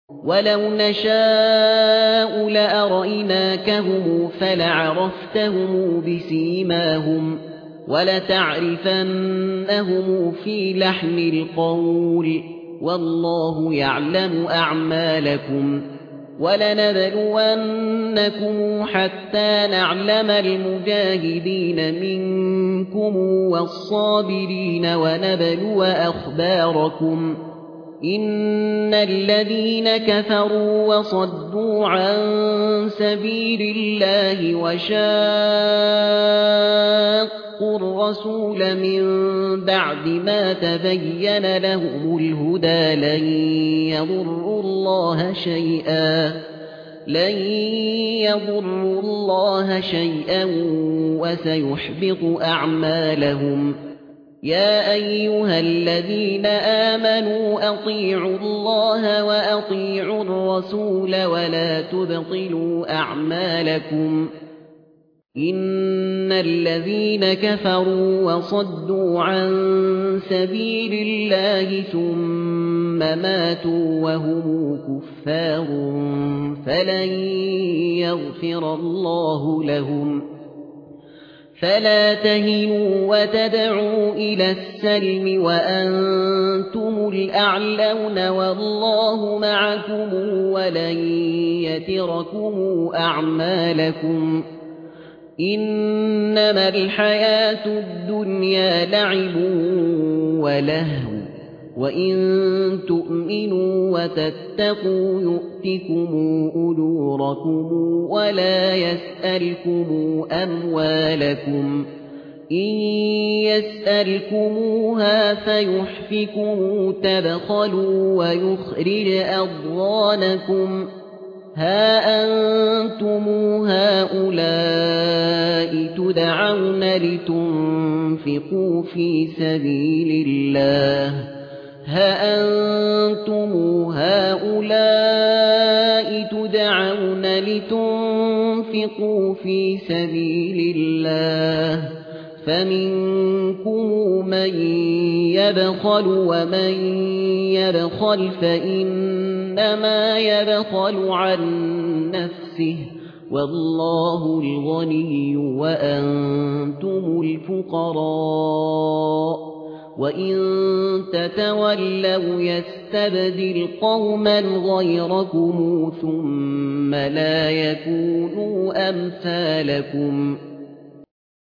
ولو نشاء لأريناكهم فلعرفتهم بسيماهم ولتعرفنهم في لحن القول والله يعلم أعمالكم ولنبلونكم حتى نعلم المجاهدين منكم والصابرين ونبلو أخباركم إن الذين كفروا وصدوا عن سبيل الله وشاقوا الرسول من بعد ما تبين لهم الهدى لن يضروا الله شيئا وسيحبط أعمالهم يا أيها الذين آمنوا أطيعوا الله وأطيعوا الرسول ولا تبطلوا أعمالكم إن الذين كفروا وصدوا عن سبيل الله ثم ماتوا وهم كفار فلن يغفر الله لهم فلا تهنوا وتدعوا إلى السلم وأنتم الأعلون والله معكم ولن يتركم أعمالكم إنما الحياة الدنيا لعب ولهو وإن تؤمنوا وتتقوا يؤتكم أجوركم ولا يسألكم أموالكم إن يسألكموها فيحفكم تبخلوا ويخرج أضغانكم ها أنتم هؤلاء تدعون لتنفقوا في سبيل الله فمنكم من يبخل ومن يبخل فإنما يبخل عن نفسه والله الغني وأنتم الفقراء وإن تتولوا يستبدل قوما غيركم ثم لا يكونوا أمثالكم